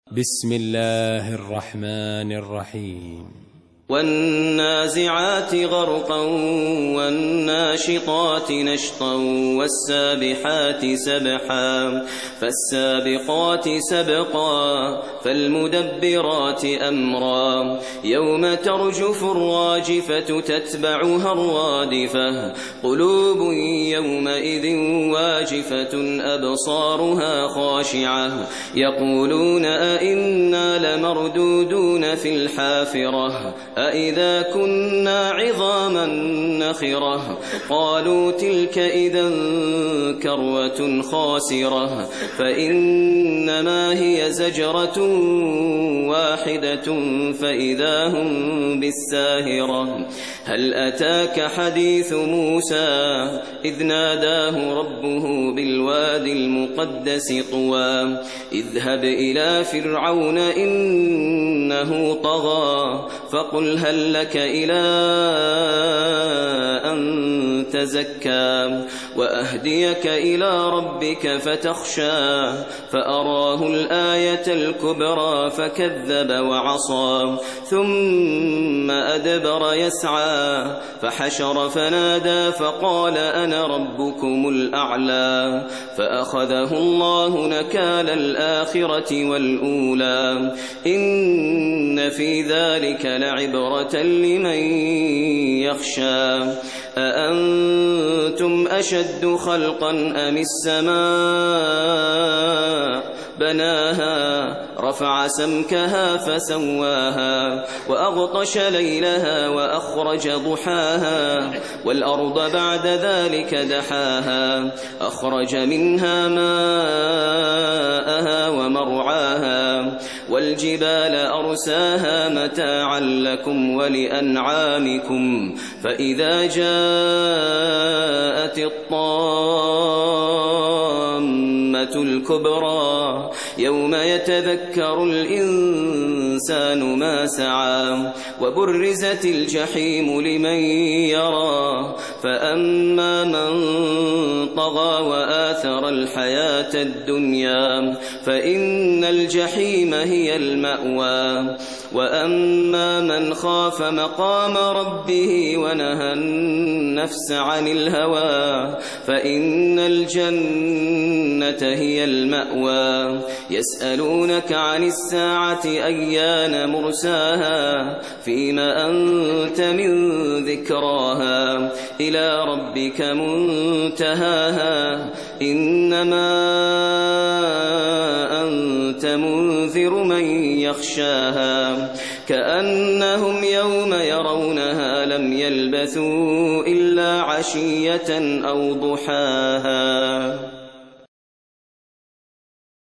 بسم الله الرحمن الرحيم والنازعات غرقا والناشطات نشطا والسابحات سبحا فالسابقات سبقا فالمدبرات أمرا يوم ترجف الراجفة تتبعها الرادفة قلوب يومئذ واجفة أبصارها خاشعة يقولون أئنا لمردودون في الحافرة أئذا كنا عظاما نخرة قالوا تلك إذا كروة خاسرة فإنما هي زجرة واحدة فإذا هم بالساهرة هل أتاك حديث موسى إذ ناداه ربه بالوادي المقدس طوى اذهب إلى فرعون إنه طغى فقل هل لك إلى أن تزكى وأهديك إلى ربك فتخشى فأراه الآية الكبرى فكذب وعصى ثم أدبر يسعى فحشر فنادى فقال أنا ربكم الأعلى فأخذه الله نكال الآخرة والأولى إن في ذلك لعبرة لمن يخشى أأنتم أشد خلقا أم السماء بناها رفع سمكها فسواها وأغطش ليلها وأخرج ضحاها والأرض بعد ذلك دحاها أخرج منها ماءها ومرعاها والجبال أرساها متاعا لكم ولأنعامكم فإذا جاءت الطامة الكبرى يوم يتذكر الإنسان ما سعى وبرزت الجحيم لمن يرى فأما من طغى وآثر الحياة الدنيا فإن الجحيم هي المأوى وأما من خاف مقام ربه ونهى النفس عن الهوى فإن الجنة هي المأوى يسألونك عن الساعة أيان مرساها فيما أنت من ذكراها إلى ربك منتهاها إنما أنت منذر من يخشاها كأنهم يوم يرونها لم يلبثوا إلا عشية أو ضحاها.